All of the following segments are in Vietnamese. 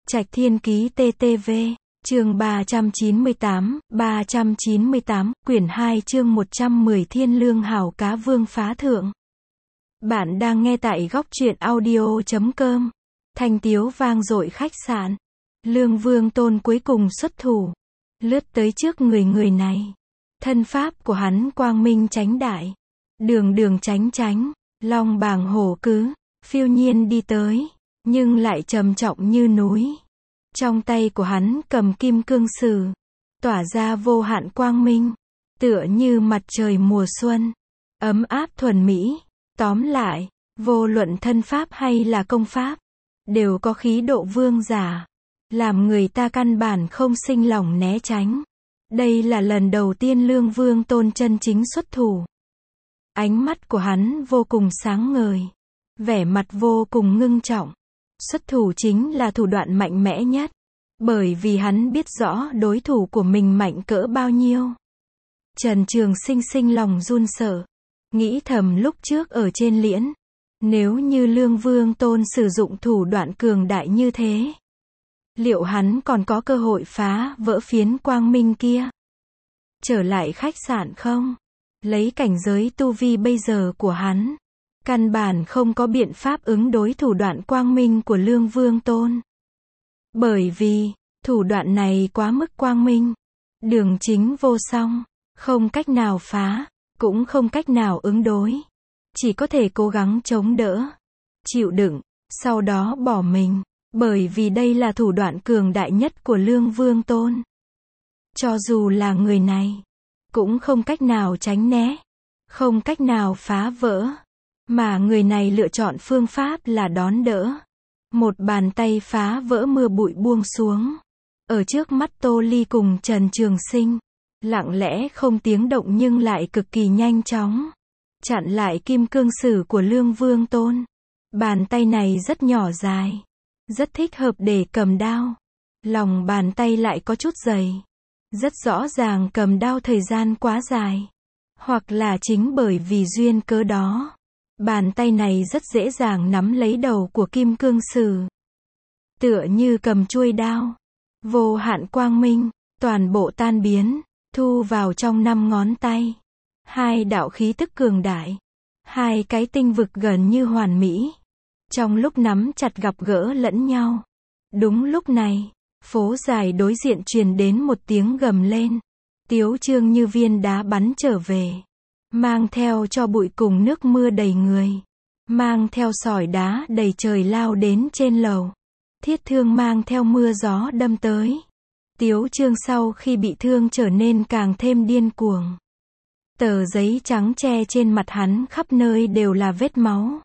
Trạch Thiên Ký TTV, chương 398, quyển 2 chương 110 Thiên Lương Hảo Cá Vương Phá Thượng. Bạn đang nghe tại góc truyện audio.com. Thanh tiếu vang dội khách sạn. Lương Vương Tôn cuối cùng xuất thủ, lướt tới trước người này. Thân pháp của hắn quang minh chánh đại, đường đường chánh chánh, long bàng hổ cứ, phiêu nhiên đi tới, nhưng lại trầm trọng như núi. Trong tay của hắn cầm kim cương sử, tỏa ra vô hạn quang minh, tựa như mặt trời mùa xuân, ấm áp thuần mỹ. Tóm lại, vô luận thân pháp hay là công pháp, đều có khí độ vương giả, làm người ta căn bản không sinh lòng né tránh. Đây là lần đầu tiên Lương Vương Tôn chân chính xuất thủ. Ánh mắt của hắn vô cùng sáng ngời, vẻ mặt vô cùng ngưng trọng. Xuất thủ chính là thủ đoạn mạnh mẽ nhất, bởi vì hắn biết rõ đối thủ của mình mạnh cỡ bao nhiêu. Trần Trường Sinh sinh lòng run sợ, nghĩ thầm lúc trước ở trên liễn, nếu như Lương Vương Tôn sử dụng thủ đoạn cường đại như thế, liệu hắn còn có cơ hội phá vỡ phiến quang minh kia? Trở lại khách sạn không? Lấy cảnh giới tu vi bây giờ của hắn, căn bản không có biện pháp ứng đối thủ đoạn quang minh của Lương Vương Tôn. Bởi vì, thủ đoạn này quá mức quang minh, đường chính vô song, không cách nào phá, cũng không cách nào ứng đối. Chỉ có thể cố gắng chống đỡ, chịu đựng, sau đó bỏ mình, bởi vì đây là thủ đoạn cường đại nhất của Lương Vương Tôn. Cho dù là người này, cũng không cách nào tránh né, không cách nào phá vỡ, mà người này lựa chọn phương pháp là đón đỡ. Một bàn tay phá vỡ mưa bụi buông xuống, ở trước mắt Tô Ly cùng Trần Trường Sinh, lặng lẽ không tiếng động nhưng lại cực kỳ nhanh chóng, chặn lại kim cương sử của Lương Vương Tôn. Bàn tay này rất nhỏ dài, rất thích hợp để cầm đao. Lòng bàn tay lại có chút dày, rất rõ ràng cầm đao thời gian quá dài. Hoặc là chính bởi vì duyên cớ đó, bàn tay này rất dễ dàng nắm lấy đầu của kim cương sử. Tựa như cầm chuôi đao, vô hạn quang minh, toàn bộ tan biến, thu vào trong 5 ngón tay. Hai đạo khí tức cường đại, hai cái tinh vực gần như hoàn mỹ, trong lúc nắm chặt gặp gỡ lẫn nhau. Đúng lúc này, phố dài đối diện truyền đến một tiếng gầm lên. Tiếu Trương như viên đá bắn trở về, mang theo cho bụi cùng nước mưa đầy người, mang theo sỏi đá đầy trời lao đến trên lầu. Thiết Thương mang theo mưa gió đâm tới. Tiếu Trương sau khi bị thương trở nên càng thêm điên cuồng. Tờ giấy trắng che trên mặt hắn khắp nơi đều là vết máu.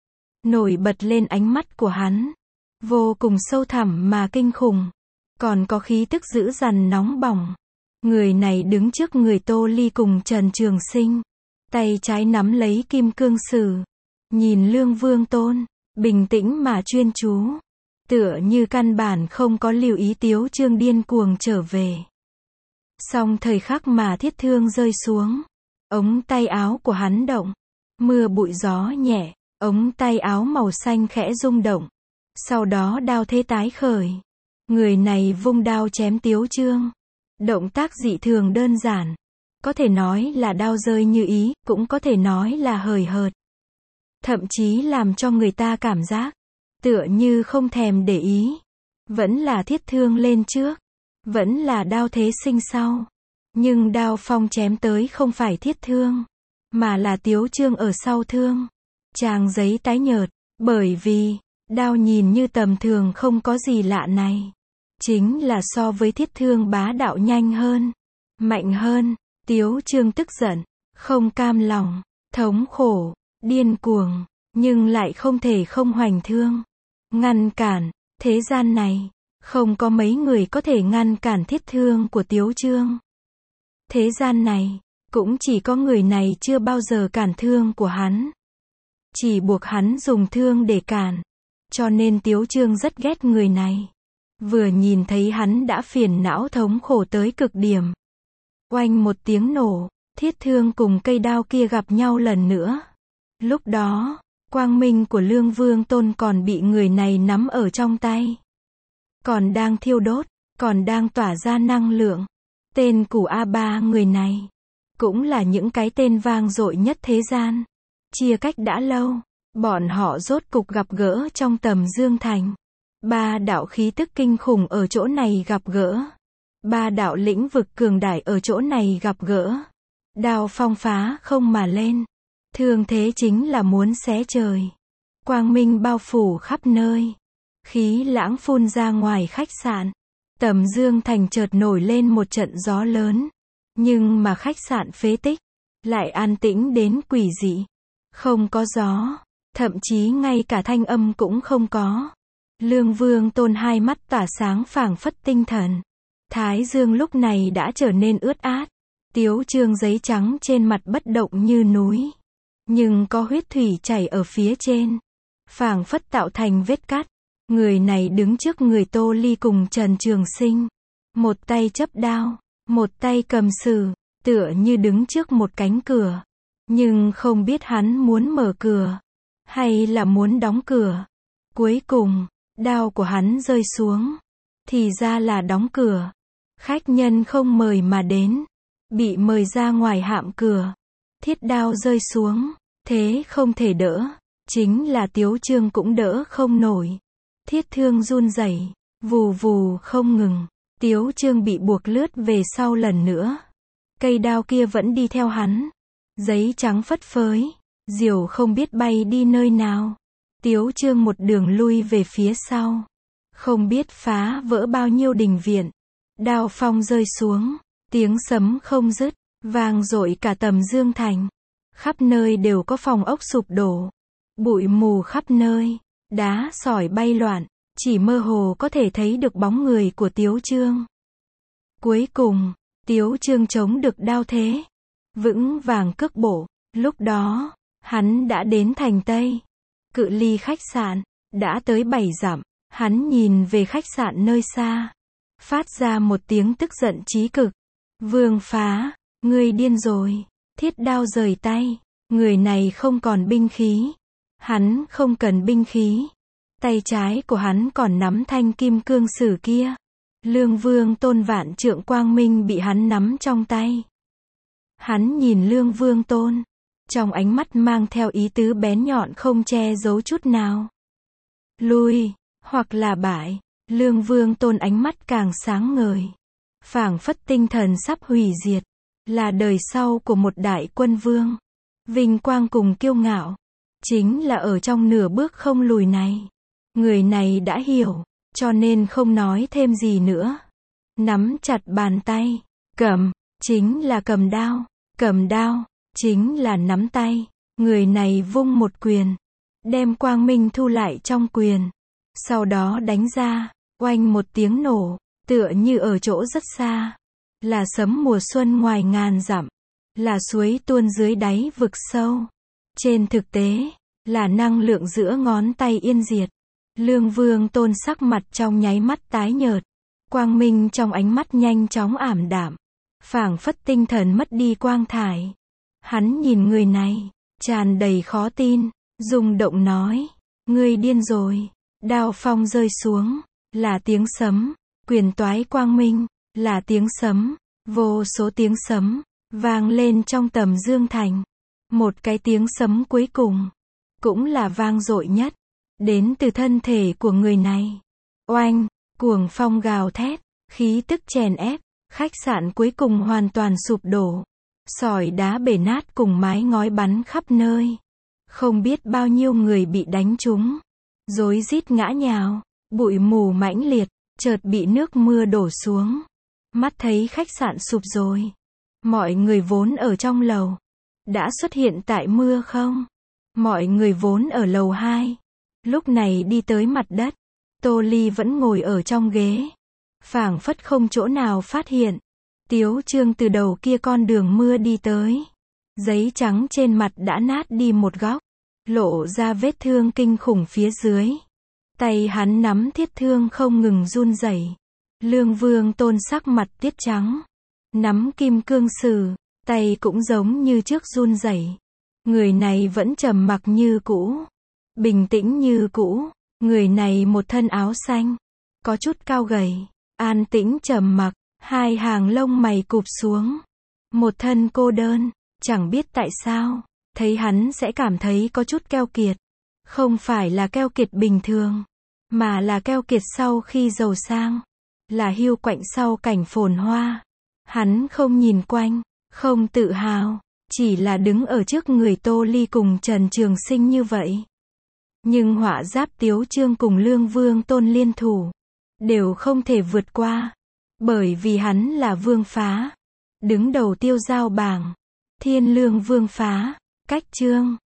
Nổi bật lên ánh mắt của hắn, vô cùng sâu thẳm mà kinh khủng, còn có khí tức dữ dằn nóng bỏng. Người này đứng trước người Tô Ly cùng Trần Trường Sinh, tay trái nắm lấy kim cương sử, nhìn Lương Vương Tôn, bình tĩnh mà chuyên chú, tựa như căn bản không có lưu ý Tiếu Trương điên cuồng trở về. Song thời khắc mà Thiết Thương rơi xuống, ống tay áo của hắn động, mưa bụi gió nhẹ, ống tay áo màu xanh khẽ rung động. Sau đó đao thế tái khởi, người này vung đao chém Tiếu Trương. Động tác dị thường đơn giản, có thể nói là đao rơi như ý, cũng có thể nói là hời hợt. Thậm chí làm cho người ta cảm giác, tựa như không thèm để ý. Vẫn là Thiết Thương lên trước, vẫn là đao thế sinh sau. Nhưng đao phong chém tới không phải Thiết Thương, mà là Tiếu Trương ở sau thương. Trang giấy tái nhợt, bởi vì, đao nhìn như tầm thường không có gì lạ này, chính là so với Thiết Thương bá đạo nhanh hơn, mạnh hơn. Tiếu Trương tức giận, không cam lòng, thống khổ, điên cuồng, nhưng lại không thể không hoành thương, ngăn cản. Thế gian này, không có mấy người có thể ngăn cản Thiết Thương của Tiếu Trương. Thế gian này, cũng chỉ có người này chưa bao giờ cản thương của hắn, chỉ buộc hắn dùng thương để cản. Cho nên Tiếu Trương rất ghét người này. Vừa nhìn thấy hắn đã phiền não thống khổ tới cực điểm. Oanh một tiếng nổ, Thiết Thương cùng cây đao kia gặp nhau lần nữa. Lúc đó, quang minh của Lương Vương Tôn còn bị người này nắm ở trong tay. còn đang thiêu đốt, còn đang tỏa ra năng lượng. Tên của ba người này cũng là những cái tên vang dội nhất thế gian. Chia cách đã lâu, bọn họ rốt cục gặp gỡ trong Tầm Dương Thành. Ba đạo khí tức kinh khủng ở chỗ này gặp gỡ. Ba đạo lĩnh vực cường đại ở chỗ này gặp gỡ. Đao phong phá không mà lên. Thương thế chính là muốn xé trời. Quang minh bao phủ khắp nơi. Khí lãng phun ra ngoài khách sạn. Tầm Dương Thành chợt nổi lên một trận gió lớn. Nhưng mà khách sạn phế tích lại an tĩnh đến quỷ dị. Không có gió, thậm chí ngay cả thanh âm cũng không có. Lương Vương Tôn hai mắt tỏa sáng phảng phất tinh thần. Thái dương lúc này đã trở nên ướt át. Tiếu Trương giấy trắng trên mặt bất động như núi. Nhưng có huyết thủy chảy ở phía trên. Phảng phất tạo thành vết cắt. Người này đứng trước người Tô Ly cùng Trần Trường Sinh. Một tay chấp đao, một tay cầm sử, tựa như đứng trước một cánh cửa. Nhưng không biết hắn muốn mở cửa, hay là muốn đóng cửa. Cuối cùng, đao của hắn rơi xuống. Thì ra là đóng cửa. Khách nhân không mời mà đến. Bị mời ra ngoài hạm cửa. Thiết đao rơi xuống. Thế không thể đỡ. Chính là Tiếu Trương cũng đỡ không nổi. Thiết thương run rẩy, vù vù không ngừng. Tiếu Trương bị buộc lướt về sau lần nữa. Cây đao kia vẫn đi theo hắn. Giấy trắng phất phới. Diều không biết bay đi nơi nào. Tiếu Trương một đường lui về phía sau. Không biết phá vỡ bao nhiêu đình viện. Đao phong rơi xuống. Tiếng sấm không dứt. Vang dội cả Tầm Dương Thành. Khắp nơi đều có phòng ốc sụp đổ. Bụi mù khắp nơi. Đá sỏi bay loạn. Chỉ mơ hồ có thể thấy được bóng người của Tiếu Trương. Cuối cùng, Tiếu Trương chống được đao thế. Vững vàng cước bộ. Lúc đó, hắn đã đến thành Tây. Cự ly khách sạn, đã tới 7 dặm. Hắn nhìn về khách sạn nơi xa. Phát ra một tiếng tức giận chí cực. Vương Phá, ngươi điên rồi. Thiết đao rời tay. Người này không còn binh khí. Hắn không cần binh khí. Tay trái của hắn còn nắm thanh kim cương sử kia. Lương Vương Tôn vạn trượng quang minh bị hắn nắm trong tay. Hắn nhìn Lương Vương Tôn. Trong ánh mắt mang theo ý tứ bén nhọn không che giấu chút nào. Lui, hoặc là bại. Lương Vương Tôn ánh mắt càng sáng ngời. Phảng phất tinh thần sắp hủy diệt. Là đời sau của một đại quân vương. Vinh quang cùng kiêu ngạo. Chính là ở trong nửa bước không lùi này. Người này đã hiểu, cho nên không nói thêm gì nữa. Nắm chặt bàn tay. Cầm, chính là cầm đao. Cầm đao, chính là nắm tay. Người này vung một quyền. Đem quang minh thu lại trong quyền. Sau đó đánh ra. Oanh một tiếng nổ. Tựa như ở chỗ rất xa. Là sấm mùa xuân ngoài ngàn dặm. Là suối tuôn dưới đáy vực sâu. Trên thực tế, là năng lượng giữa ngón tay yên diệt. Lương Vương Tôn sắc mặt trong nháy mắt tái nhợt. Quang minh trong ánh mắt nhanh chóng ảm đạm. Phảng phất tinh thần mất đi quang thải. Hắn nhìn người này, tràn đầy khó tin, rung động nói. Ngươi điên rồi. Đao phong rơi xuống, là tiếng sấm. Quyền toái quang minh, là tiếng sấm. Vô số tiếng sấm, vang lên trong Tầm Dương Thành. Một cái tiếng sấm cuối cùng, cũng là vang dội nhất. Đến từ thân thể của người này. Oanh, cuồng phong gào thét, khí tức chèn ép, khách sạn cuối cùng hoàn toàn sụp đổ. Sỏi đá bể nát cùng mái ngói bắn khắp nơi. Không biết bao nhiêu người bị đánh trúng. Rối rít ngã nhào, bụi mù mãnh liệt, chợt bị nước mưa đổ xuống. Mắt thấy khách sạn sụp rồi. Mọi người vốn ở trong lầu. Đã xuất hiện tại mưa không? Mọi người vốn ở lầu 2. Lúc này đi tới mặt đất. Tô Ly vẫn ngồi ở trong ghế. Phảng phất không chỗ nào phát hiện. Tiếu Trương từ đầu kia con đường mưa đi tới. Giấy trắng trên mặt đã nát đi một góc. Lộ ra vết thương kinh khủng phía dưới. Tay hắn nắm thiết thương không ngừng run rẩy. Lương Vương Tôn sắc mặt tiết trắng. Nắm kim cương sử, tay cũng giống như trước run rẩy. Người này vẫn trầm mặc như cũ. Bình tĩnh như cũ. Người này một thân áo xanh. có chút cao gầy, an tĩnh trầm mặc, hai hàng lông mày cụp xuống. Một thân cô đơn, chẳng biết tại sao, thấy hắn sẽ cảm thấy có chút keo kiệt. Không phải là keo kiệt bình thường, mà là keo kiệt sau khi giàu sang, là hiu quạnh sau cảnh phồn hoa. Hắn không nhìn quanh, không tự hào, chỉ là đứng ở trước người Tô Ly cùng Trần Trường Sinh như vậy. Nhưng Họa Giáp Tiếu Trương cùng Lương Vương Tôn liên thủ, đều không thể vượt qua, bởi vì hắn là vương phá, đứng đầu tiêu giao bảng. Thiên Lương Vương phá, cách Trương